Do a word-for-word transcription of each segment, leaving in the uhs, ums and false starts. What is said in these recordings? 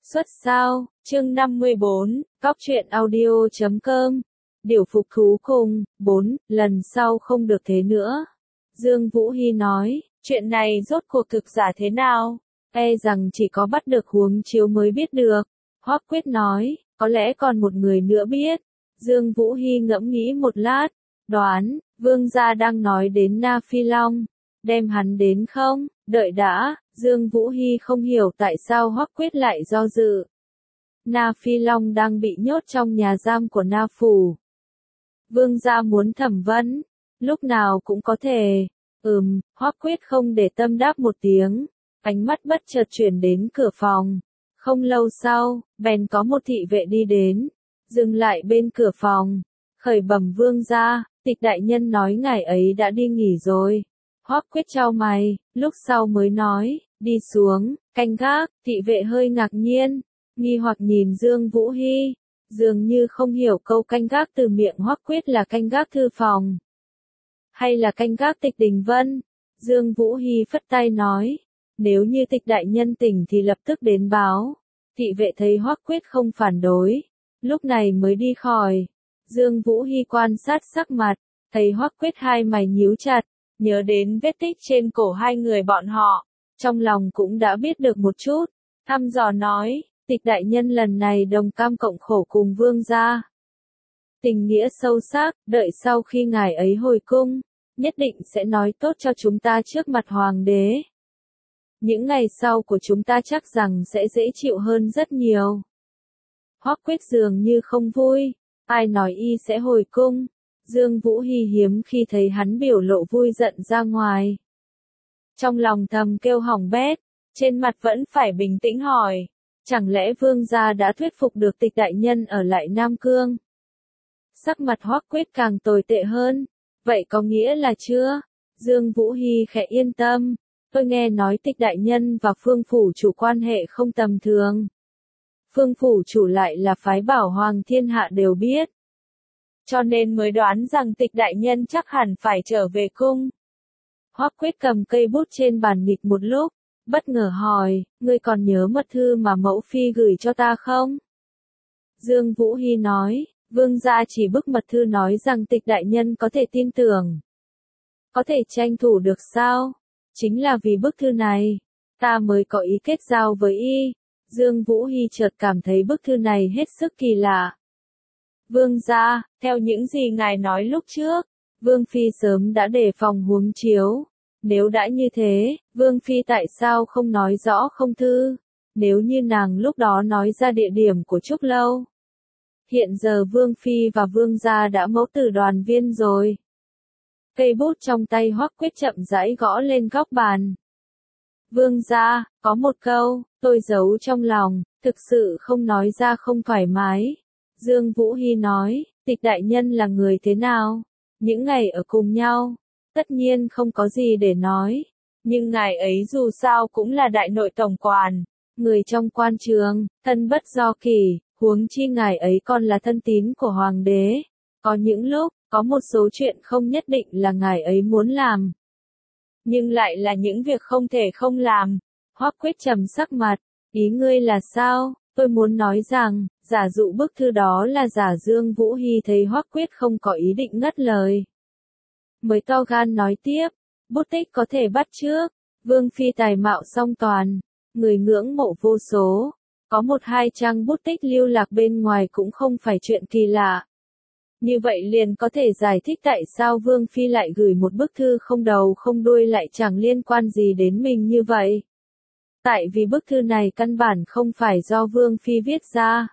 Xuất sao, chương năm mươi bốn, Cóc truyện audio chấm com. Điều phục thú cùng, bốn, lần sau không được thế nữa. Dương Vũ Hy nói, chuyện này rốt cuộc thực giả thế nào? E rằng chỉ có bắt được huống chiếu mới biết được. Hoắc Quyết nói, có lẽ còn một người nữa biết. Dương Vũ Hy ngẫm nghĩ một lát, đoán, vương gia đang nói đến Na Phi Long. Đem hắn đến không? Đợi đã, Dương Vũ Hy không hiểu tại sao Hoắc Quyết lại do dự. Na Phi Long đang bị nhốt trong nhà giam của Na Phủ. Vương gia muốn thẩm vấn, lúc nào cũng có thể. Ừm, Hoắc Quyết không để tâm đáp một tiếng, ánh mắt bất chợt chuyển đến cửa phòng. Không lâu sau, bèn có một thị vệ đi đến, dừng lại bên cửa phòng, khởi bẩm vương gia, Tịch đại nhân nói ngài ấy đã đi nghỉ rồi. Hoắc Quyết chau mày, lúc sau mới nói, đi xuống, canh gác. Thị vệ hơi ngạc nhiên, nghi hoặc nhìn Dương Vũ Hy, dường như không hiểu câu canh gác từ miệng Hoắc Quyết là canh gác thư phòng, hay là canh gác Tịch Đình Vân. Dương Vũ Hy phất tay nói, nếu như Tịch đại nhân tỉnh thì lập tức đến báo. Thị vệ thấy Hoắc Quyết không phản đối, lúc này mới đi khỏi. Dương Vũ Hy quan sát sắc mặt, thấy Hoắc Quyết hai mày nhíu chặt, nhớ đến vết tích trên cổ hai người bọn họ, trong lòng cũng đã biết được một chút, thăm dò nói, Tịch đại nhân lần này đồng cam cộng khổ cùng vương gia. Tình nghĩa sâu sắc, đợi sau khi ngài ấy hồi cung, nhất định sẽ nói tốt cho chúng ta trước mặt hoàng đế. Những ngày sau của chúng ta chắc rằng sẽ dễ chịu hơn rất nhiều. Hoắc Quyết dường như không vui, ai nói y sẽ hồi cung. Dương Vũ Hy hiếm khi thấy hắn biểu lộ vui giận ra ngoài. Trong lòng thầm kêu hỏng bét, trên mặt vẫn phải bình tĩnh hỏi, chẳng lẽ vương gia đã thuyết phục được Tịch đại nhân ở lại Nam Cương? Sắc mặt Hoắc Quyết càng tồi tệ hơn, vậy có nghĩa là chưa? Dương Vũ Hy khẽ yên tâm, tôi nghe nói Tịch đại nhân và Phương phủ chủ quan hệ không tầm thường. Phương phủ chủ lại là phái bảo hoàng thiên hạ đều biết. Cho nên mới đoán rằng Tịch đại nhân chắc hẳn phải trở về cung. Hoắc Quyết cầm cây bút trên bàn nghịch một lúc, bất ngờ hỏi, ngươi còn nhớ mật thư mà mẫu phi gửi cho ta không? Dương Vũ Hy nói, vương gia chỉ bức mật thư nói rằng Tịch đại nhân có thể tin tưởng. Có thể tranh thủ được sao? Chính là vì bức thư này, ta mới có ý kết giao với y. Dương Vũ Hy chợt cảm thấy bức thư này hết sức kỳ lạ. Vương gia, theo những gì ngài nói lúc trước, Vương Phi sớm đã đề phòng huống chiếu. Nếu đã như thế, Vương Phi tại sao không nói rõ không thư? Nếu như nàng lúc đó nói ra địa điểm của Trúc Lâu. Hiện giờ Vương Phi và Vương gia đã mẫu tử đoàn viên rồi. Cây bút trong tay Hoắc Quyết chậm rãi gõ lên góc bàn. Vương gia, có một câu, tôi giấu trong lòng, thực sự không nói ra không thoải mái. Dương Vũ Hy nói, Tịch đại nhân là người thế nào? Những ngày ở cùng nhau, tất nhiên không có gì để nói. Nhưng ngài ấy dù sao cũng là đại nội tổng quản, người trong quan trường, thân bất do kỷ, huống chi ngài ấy còn là thân tín của hoàng đế. Có những lúc, có một số chuyện không nhất định là ngài ấy muốn làm, nhưng lại là những việc không thể không làm. Hoắc Quyết trầm sắc mặt, ý ngươi là sao? Tôi muốn nói rằng, giả dụ bức thư đó là giả. Dương Vũ Hy thấy Hoắc Quyết không có ý định ngắt lời, mới to gan nói tiếp, bút tích có thể bắt chước, Vương Phi tài mạo song toàn, người ngưỡng mộ vô số, có một hai trang bút tích lưu lạc bên ngoài cũng không phải chuyện kỳ lạ. Như vậy liền có thể giải thích tại sao Vương Phi lại gửi một bức thư không đầu không đuôi lại chẳng liên quan gì đến mình như vậy. Tại vì bức thư này căn bản không phải do Vương Phi viết ra,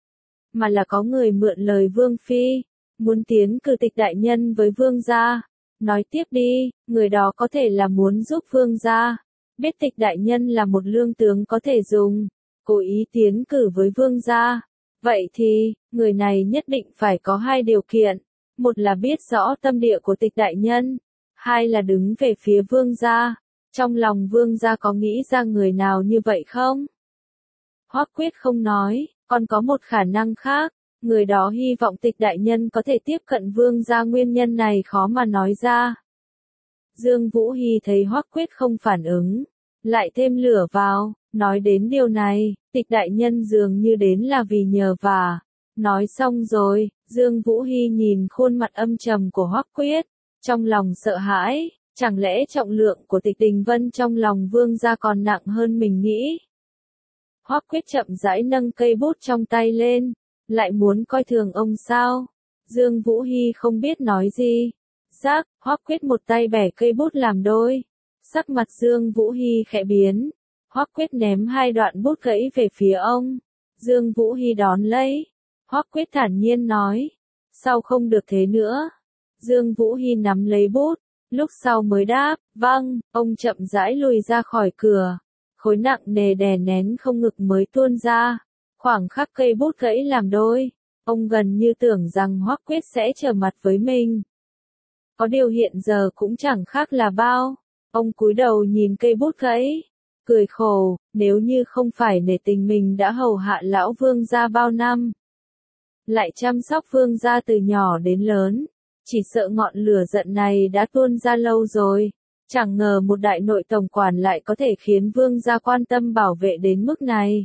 mà là có người mượn lời Vương Phi, muốn tiến cử Tịch đại nhân với Vương gia. Nói tiếp đi, người đó có thể là muốn giúp Vương gia, biết Tịch đại nhân là một lương tướng có thể dùng, cố ý tiến cử với Vương gia. Vậy thì, người này nhất định phải có hai điều kiện, một là biết rõ tâm địa của Tịch đại nhân, hai là đứng về phía Vương gia. Trong lòng Vương gia có nghĩ ra người nào như vậy không? Hoắc Quyết không nói, còn có một khả năng khác, người đó hy vọng Tịch đại nhân có thể tiếp cận Vương gia, nguyên nhân này khó mà nói ra. Dương Vũ Hy thấy Hoắc Quyết không phản ứng, lại thêm lửa vào, Nói đến điều này, Tịch đại nhân dường như đến là vì nhờ vả. Nói xong rồi, Dương Vũ Hy nhìn khuôn mặt âm trầm của Hoắc Quyết, trong lòng sợ hãi, chẳng lẽ trọng lượng của Tịch Đình Vân trong lòng vương gia còn nặng hơn mình nghĩ. Hoắc Quyết chậm rãi nâng cây bút trong tay lên, lại muốn coi thường ông sao? Dương Vũ Hy không biết nói gì. Rác, Hoắc Quyết một tay bẻ cây bút làm đôi. Sắc mặt Dương Vũ Hy khẽ biến. Hoắc Quyết ném hai đoạn bút gãy về phía ông. Dương Vũ Hy đón lấy. Hoắc Quyết thản nhiên nói. Sao không được thế nữa? Dương Vũ Hy nắm lấy bút. Lúc sau mới đáp. Vâng, ông chậm rãi lùi ra khỏi cửa. Khối nặng nề đè nén không ngực mới tuôn ra. Khoảng khắc cây bút gãy làm đôi. Ông gần như tưởng rằng Hoắc Quyết sẽ trở mặt với mình. Có điều hiện giờ cũng chẳng khác là bao. Ông cúi đầu nhìn cây bút gãy. Cười khổ, nếu như không phải nể tình mình đã hầu hạ lão vương gia bao năm. Lại chăm sóc vương gia từ nhỏ đến lớn. Chỉ sợ ngọn lửa giận này đã tuôn ra lâu rồi. Chẳng ngờ một đại nội tổng quản lại có thể khiến vương gia quan tâm bảo vệ đến mức này.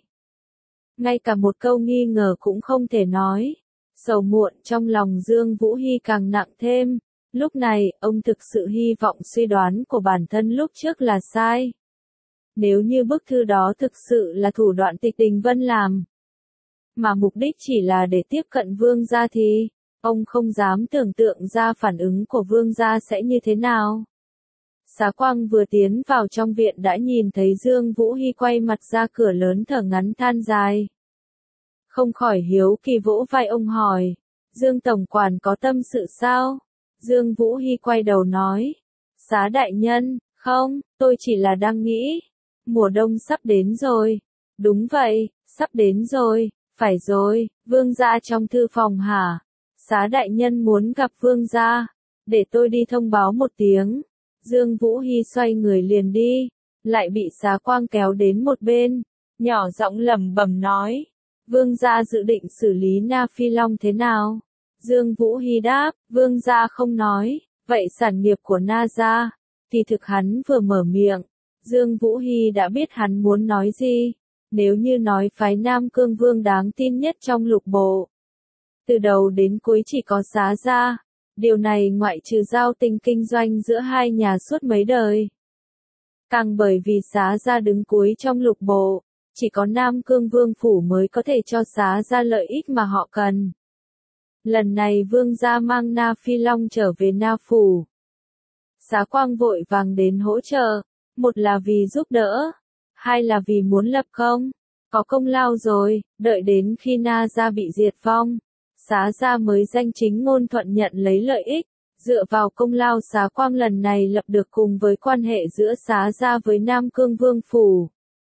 Ngay cả một câu nghi ngờ cũng không thể nói. Sầu muộn trong lòng Dương Vũ Hy càng nặng thêm. Lúc này, ông thực sự hy vọng suy đoán của bản thân lúc trước là sai. Nếu như bức thư đó thực sự là thủ đoạn Tịch Đình Vân làm, mà mục đích chỉ là để tiếp cận vương gia thì, ông không dám tưởng tượng ra phản ứng của vương gia sẽ như thế nào. Xá Quang vừa tiến vào trong viện đã nhìn thấy Dương Vũ Hy quay mặt ra cửa lớn thở ngắn than dài. Không khỏi hiếu kỳ vỗ vai ông hỏi, Dương tổng quản có tâm sự sao? Dương Vũ Hy quay đầu nói, Xá đại nhân, không, tôi chỉ là đang nghĩ, mùa đông sắp đến rồi. Đúng vậy, sắp đến rồi, phải rồi, vương gia trong thư phòng hả? Xá đại nhân muốn gặp vương gia, để tôi đi thông báo một tiếng. Dương Vũ Hy xoay người liền đi, lại bị Xá Quang kéo đến một bên, nhỏ giọng lẩm bẩm nói, vương gia dự định xử lý Na Phi Long thế nào? Dương Vũ Hy đáp, vương gia không nói, vậy sản nghiệp của Na gia, thì thực hắn vừa mở miệng, Dương Vũ Hy đã biết hắn muốn nói gì, nếu như nói phái Nam Cương Vương đáng tin nhất trong lục bộ. Từ đầu đến cuối chỉ có Xá gia, điều này ngoại trừ giao tình kinh doanh giữa hai nhà suốt mấy đời. Càng bởi vì Xá gia đứng cuối trong lục bộ, chỉ có Nam Cương Vương phủ mới có thể cho Xá gia lợi ích mà họ cần. Lần này vương gia mang Na Phi Long trở về Na phủ. Xá Quang vội vàng đến hỗ trợ, một là vì giúp đỡ, hai là vì muốn lập công, có công lao rồi, đợi đến khi Na gia bị diệt vong, Xá gia mới danh chính ngôn thuận nhận lấy lợi ích, dựa vào công lao Xá Quang lần này lập được cùng với quan hệ giữa Xá gia với Nam Cương Vương phủ.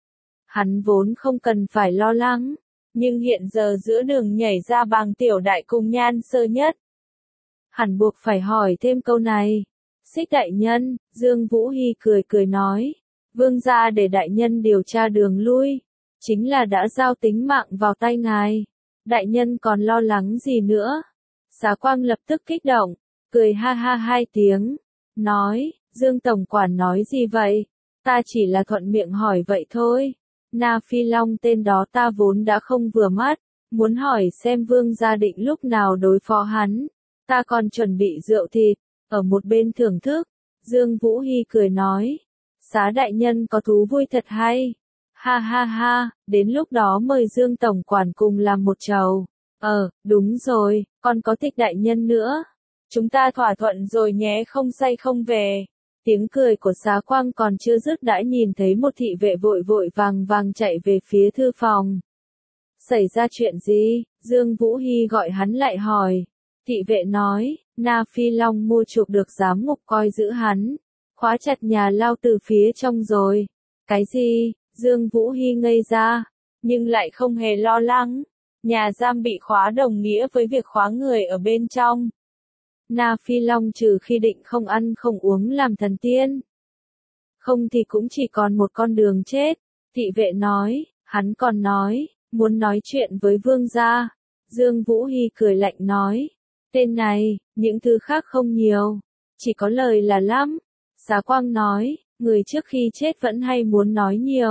Hắn vốn không cần phải lo lắng. Nhưng hiện giờ giữa đường nhảy ra Bàng tiểu đại cùng Nhan Sơ Nhất, hẳn buộc phải hỏi thêm câu này. Xích đại nhân, Dương Vũ Hy cười cười nói, vương gia để đại nhân điều tra đường lui, chính là đã giao tính mạng vào tay ngài. Đại nhân còn lo lắng gì nữa? Xá Quang lập tức kích động, cười ha ha hai tiếng, nói, Dương tổng quản nói gì vậy? Ta chỉ là thuận miệng hỏi vậy thôi. Na Phi Long tên đó ta vốn đã không vừa mắt, muốn hỏi xem vương gia định lúc nào đối phó hắn. Ta còn chuẩn bị rượu thịt, ở một bên thưởng thức. Dương Vũ Hy cười nói, Xá đại nhân có thú vui thật hay. Ha ha ha, đến lúc đó mời Dương tổng quản cùng làm một chầu. Ờ, đúng rồi, còn có Tịch đại nhân nữa. Chúng ta thỏa thuận rồi nhé, không say không về. Tiếng cười của Xá Quang còn chưa dứt đã nhìn thấy một thị vệ vội vội vàng vàng chạy về phía thư phòng. Xảy ra chuyện gì? Dương Vũ Hy gọi hắn lại hỏi. Thị vệ nói, Na Phi Long mua chuộc được giám ngục coi giữ hắn, khóa chặt nhà lao từ phía trong rồi. Cái gì? Dương Vũ Hy ngây ra, nhưng lại không hề lo lắng. Nhà giam bị khóa đồng nghĩa với việc khóa người ở bên trong. Na Phi Long trừ khi định không ăn không uống làm thần tiên, không thì cũng chỉ còn một con đường chết. Thị vệ nói, hắn còn nói, muốn nói chuyện với vương gia. Dương Vũ Hy cười lạnh nói, tên này, những thứ khác không nhiều, chỉ có lời là lắm. Xá Quang nói, người trước khi chết vẫn hay muốn nói nhiều,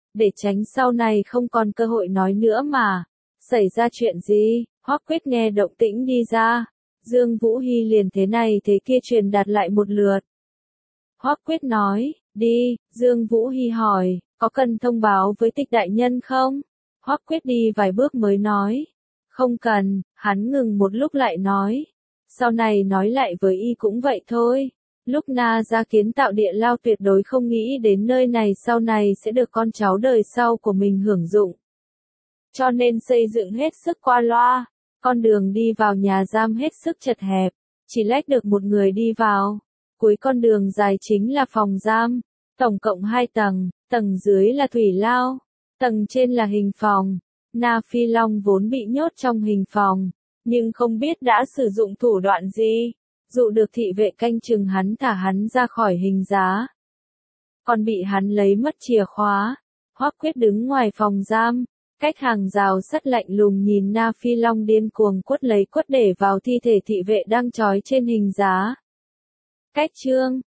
để tránh sau này không còn cơ hội nói nữa mà. Xảy ra chuyện gì? Hoắc Quyết nghe động tĩnh đi ra. Dương Vũ Hy liền thế này thế kia truyền đạt lại một lượt. Hoắc Quyết nói, đi, Dương Vũ Hy hỏi, có cần thông báo với Tịch đại nhân không? Hoắc Quyết đi vài bước mới nói, không cần, hắn ngừng một lúc lại nói, sau này nói lại với y cũng vậy thôi. Lúc Na ra kiến tạo địa lao tuyệt đối không nghĩ đến nơi này sau này sẽ được con cháu đời sau của mình hưởng dụng. Cho nên xây dựng hết sức qua loa, con đường đi vào nhà giam hết sức chật hẹp, chỉ lách được một người đi vào. Cuối con đường dài chính là phòng giam, tổng cộng hai tầng, tầng dưới là thủy lao, tầng trên là hình phòng. Na Phi Long vốn bị nhốt trong hình phòng, nhưng không biết đã sử dụng thủ đoạn gì, dụ được thị vệ canh chừng hắn thả hắn ra khỏi hình giá. Còn bị hắn lấy mất chìa khóa. Hoắc Quyết đứng ngoài phòng giam, cách hàng rào sắt lạnh lùng nhìn Na Phi Long điên cuồng quất lấy quất để vào thi thể thị vệ đang trói trên hình giá. Cách chương